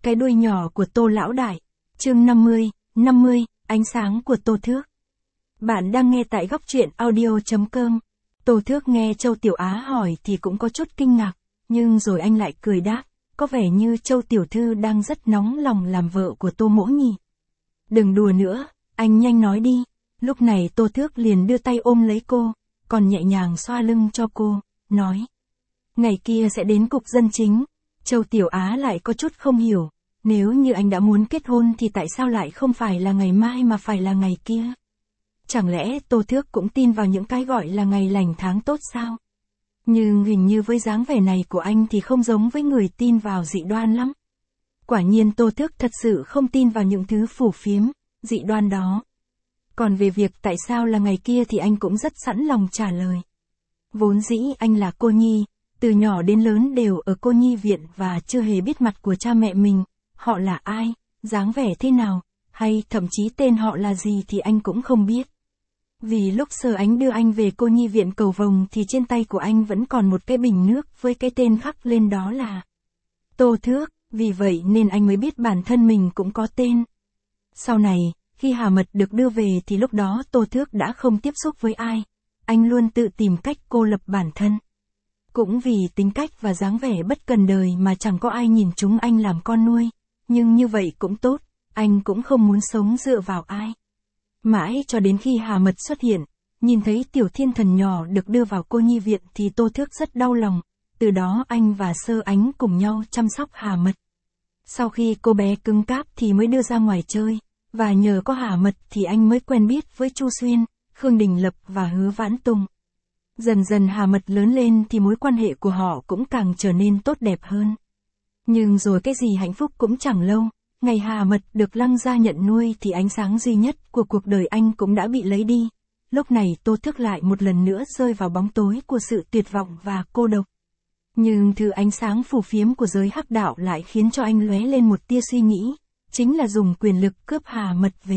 Cái đuôi nhỏ của Tô lão đại. Chương 50, ánh sáng của Tô Thước. Bạn đang nghe tại góc truyện audio.com. Tô Thước nghe Châu Tiểu Á hỏi thì cũng có chút kinh ngạc, nhưng rồi anh lại cười đáp, có vẻ như Châu tiểu thư đang rất nóng lòng làm vợ của Tô mỗ nhỉ. Đừng đùa nữa, anh nhanh nói đi. Lúc này Tô Thước liền đưa tay ôm lấy cô, còn nhẹ nhàng xoa lưng cho cô, nói. Ngày kia sẽ đến cục dân chính. Châu Tiểu Á lại có chút không hiểu, nếu như anh đã muốn kết hôn thì tại sao lại không phải là ngày mai mà phải là ngày kia? Chẳng lẽ Tô Thước cũng tin vào những cái gọi là ngày lành tháng tốt sao? Nhưng hình như với dáng vẻ này của anh thì không giống với người tin vào dị đoan lắm. Quả nhiên Tô Thước thật sự không tin vào những thứ phù phiếm, dị đoan đó. Còn về việc tại sao là ngày kia thì anh cũng rất sẵn lòng trả lời. Vốn dĩ anh là cô nhi, từ nhỏ đến lớn đều ở cô nhi viện và chưa hề biết mặt của cha mẹ mình, họ là ai, dáng vẻ thế nào, hay thậm chí tên họ là gì thì anh cũng không biết. Vì lúc Sơ Ánh đưa anh về cô nhi viện Cầu Vồng thì trên tay của anh vẫn còn một cái bình nước với cái tên khắc lên đó là Tô Thước, vì vậy nên anh mới biết bản thân mình cũng có tên. Sau này, khi Hà Mật được đưa về thì lúc đó Tô Thước đã không tiếp xúc với ai, anh luôn tự tìm cách cô lập bản thân. Cũng vì tính cách và dáng vẻ bất cần đời mà chẳng có ai nhìn chúng anh làm con nuôi, nhưng như vậy cũng tốt, anh cũng không muốn sống dựa vào ai. Mãi cho đến khi Hà Mật xuất hiện, nhìn thấy Tiểu Thiên Thần nhỏ được đưa vào cô nhi viện thì Tô Thước rất đau lòng, từ đó anh và Sơ Ánh cùng nhau chăm sóc Hà Mật. Sau khi cô bé cứng cáp thì mới đưa ra ngoài chơi, và nhờ có Hà Mật thì anh mới quen biết với Chu Xuyên, Khương Đình Lập và Hứa Vãn Tùng. Dần dần Hà Mật lớn lên thì mối quan hệ của họ cũng càng trở nên tốt đẹp hơn. Nhưng rồi cái gì hạnh phúc cũng chẳng lâu, ngày Hà Mật được Lăng gia nhận nuôi thì ánh sáng duy nhất của cuộc đời anh cũng đã bị lấy đi. Lúc này Tô Thước lại một lần nữa rơi vào bóng tối của sự tuyệt vọng và cô độc. Nhưng thứ ánh sáng phù phiếm của giới hắc đạo lại khiến cho anh lóe lên một tia suy nghĩ, chính là dùng quyền lực cướp Hà Mật về.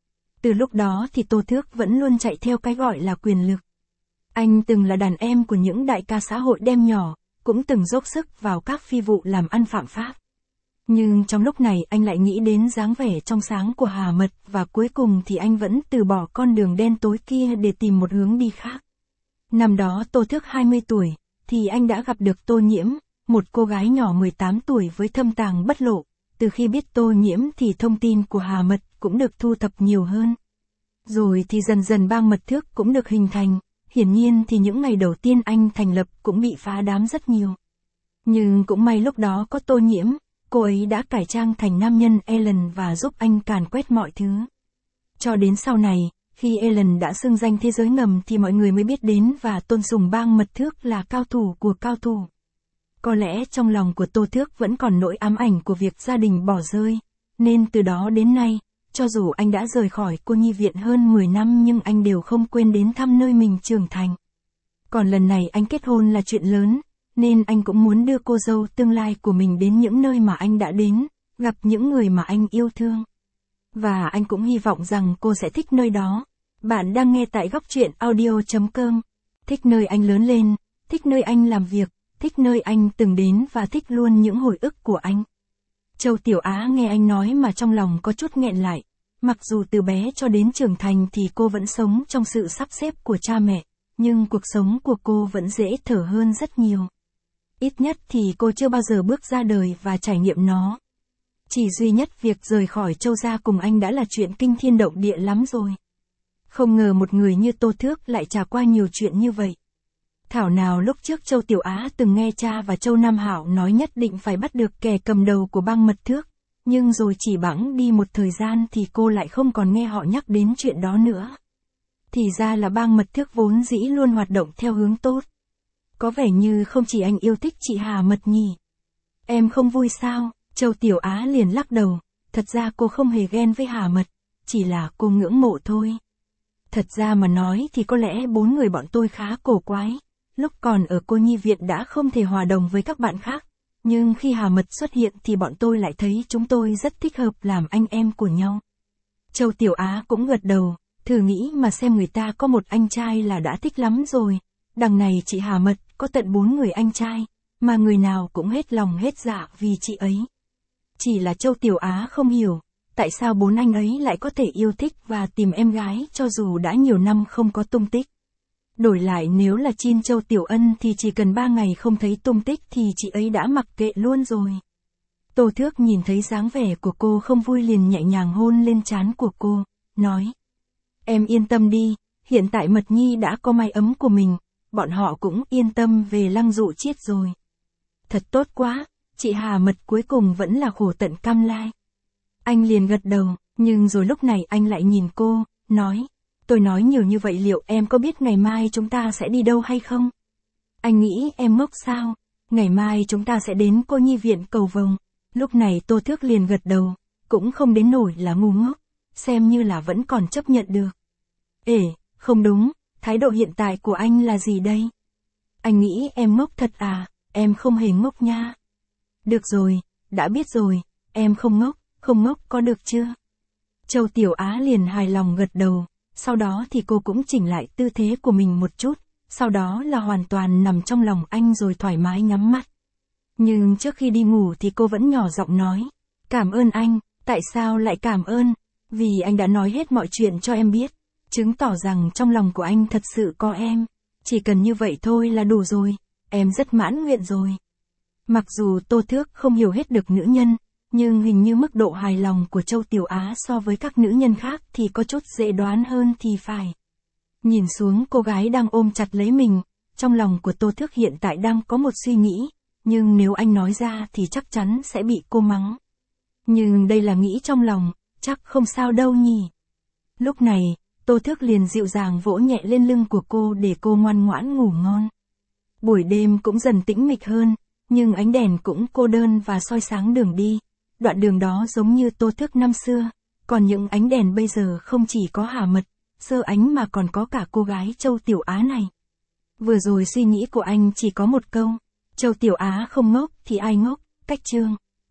Từ lúc đó thì Tô Thước vẫn luôn chạy theo cái gọi là quyền lực. Anh từng là đàn em của những đại ca xã hội đen nhỏ, cũng từng dốc sức vào các phi vụ làm ăn phạm pháp. Nhưng trong lúc này anh lại nghĩ đến dáng vẻ trong sáng của Hà Mật và cuối cùng thì anh vẫn từ bỏ con đường đen tối kia để tìm một hướng đi khác. Năm đó Tô Thước 20 tuổi, thì anh đã gặp được Tô Nhiễm, một cô gái nhỏ 18 tuổi với thâm tàng bất lộ. Từ khi biết Tô Nhiễm thì thông tin của Hà Mật cũng được thu thập nhiều hơn. Rồi thì dần dần bang Mật Thước cũng được hình thành. Hiển nhiên thì những ngày đầu tiên anh thành lập cũng bị phá đám rất nhiều. Nhưng cũng may lúc đó có Tô Nhiễm, cô ấy đã cải trang thành nam nhân Ellen và giúp anh càn quét mọi thứ. Cho đến sau này, khi Ellen đã xưng danh thế giới ngầm thì mọi người mới biết đến và tôn sùng bang Mật Thước là cao thủ của cao thủ. Có lẽ trong lòng của Tô Thước vẫn còn nỗi ám ảnh của việc gia đình bỏ rơi, nên từ đó đến nay, cho dù anh đã rời khỏi cô nhi viện hơn 10 năm nhưng anh đều không quên đến thăm nơi mình trưởng thành. Còn lần này anh kết hôn là chuyện lớn, nên anh cũng muốn đưa cô dâu tương lai của mình đến những nơi mà anh đã đến, gặp những người mà anh yêu thương. Và anh cũng hy vọng rằng cô sẽ thích nơi đó. Bạn đang nghe tại góc truyện audio.com. Thích nơi anh lớn lên, thích nơi anh làm việc, thích nơi anh từng đến và thích luôn những hồi ức của anh. Châu Tiểu Á nghe anh nói mà trong lòng có chút nghẹn lại. Mặc dù từ bé cho đến trưởng thành thì cô vẫn sống trong sự sắp xếp của cha mẹ, nhưng cuộc sống của cô vẫn dễ thở hơn rất nhiều. Ít nhất thì cô chưa bao giờ bước ra đời và trải nghiệm nó. Chỉ duy nhất việc rời khỏi Châu gia cùng anh đã là chuyện kinh thiên động địa lắm rồi. Không ngờ một người như Tô Thước lại trải qua nhiều chuyện như vậy. Thảo nào lúc trước Châu Tiểu Á từng nghe cha và Châu Nam Hảo nói nhất định phải bắt được kẻ cầm đầu của bang Mật Thước, nhưng rồi chỉ bẵng đi một thời gian thì cô lại không còn nghe họ nhắc đến chuyện đó nữa. Thì ra là bang Mật Thước vốn dĩ luôn hoạt động theo hướng tốt. Có vẻ như không chỉ anh yêu thích chị Hà Mật nhỉ. Em không vui sao? Châu Tiểu Á liền lắc đầu, thật ra cô không hề ghen với Hà Mật, chỉ là cô ngưỡng mộ thôi. Thật ra mà nói thì có lẽ 4 người bọn tôi khá cổ quái. Lúc còn ở cô nhi viện đã không thể hòa đồng với các bạn khác, nhưng khi Hà Mật xuất hiện thì bọn tôi lại thấy chúng tôi rất thích hợp làm anh em của nhau. Châu Tiểu Á cũng gật đầu, thử nghĩ mà xem người ta có một anh trai là đã thích lắm rồi, đằng này chị Hà Mật có tận 4 người anh trai, mà người nào cũng hết lòng hết dạ vì chị ấy. Chỉ là Châu Tiểu Á không hiểu, tại sao bốn anh ấy lại có thể yêu thích và tìm em gái cho dù đã nhiều năm không có tung tích. Đổi lại nếu là Chin Châu Tiểu Ân thì chỉ cần 3 ngày không thấy tung tích thì chị ấy đã mặc kệ luôn rồi. Tô Thước nhìn thấy dáng vẻ của cô không vui liền nhẹ nhàng hôn lên trán của cô, nói. Em yên tâm đi, hiện tại Mật Nhi đã có mái ấm của mình, bọn họ cũng yên tâm về Lăng Dụ Chiết rồi. Thật tốt quá, chị Hà Mật cuối cùng vẫn là khổ tận cam lai. Anh liền gật đầu, nhưng rồi lúc này anh lại nhìn cô, nói. Tôi nói nhiều như vậy liệu em có biết ngày mai chúng ta sẽ đi đâu hay không? Anh nghĩ em ngốc sao? Ngày mai chúng ta sẽ đến cô nhi viện Cầu Vồng. Lúc này Tô Thước liền gật đầu, cũng không đến nổi là ngu ngốc, xem như là vẫn còn chấp nhận được. Ê, không đúng, thái độ hiện tại của anh là gì đây? Anh nghĩ em ngốc thật à, em không hề ngốc nha. Được rồi, đã biết rồi, em không ngốc có được chưa? Châu Tiểu Á liền hài lòng gật đầu, sau đó thì cô cũng chỉnh lại tư thế của mình một chút, sau đó là hoàn toàn nằm trong lòng anh rồi thoải mái nhắm mắt. Nhưng trước khi đi ngủ thì cô vẫn nhỏ giọng nói, cảm ơn anh, tại sao lại cảm ơn? Vì anh đã nói hết mọi chuyện cho em biết, chứng tỏ rằng trong lòng của anh thật sự có em, chỉ cần như vậy thôi là đủ rồi, em rất mãn nguyện rồi. Mặc dù Tô Thước không hiểu hết được nữ nhân, nhưng hình như mức độ hài lòng của Châu Tiểu Á so với các nữ nhân khác thì có chút dễ đoán hơn thì phải. Nhìn xuống cô gái đang ôm chặt lấy mình, trong lòng của Tô Thước hiện tại đang có một suy nghĩ, nhưng nếu anh nói ra thì chắc chắn sẽ bị cô mắng. Nhưng đây là nghĩ trong lòng, chắc không sao đâu nhỉ. Lúc này, Tô Thước liền dịu dàng vỗ nhẹ lên lưng của cô để cô ngoan ngoãn ngủ ngon. Buổi đêm cũng dần tĩnh mịch hơn, nhưng ánh đèn cũng cô đơn và soi sáng đường đi. Đoạn đường đó giống như Tô Thước năm xưa, còn những ánh đèn bây giờ không chỉ có Hà Mật, Sơ Ánh mà còn có cả cô gái Châu Tiểu Á này. Vừa rồi suy nghĩ của anh chỉ có một câu, Châu Tiểu Á không ngốc thì ai ngốc, cách chương.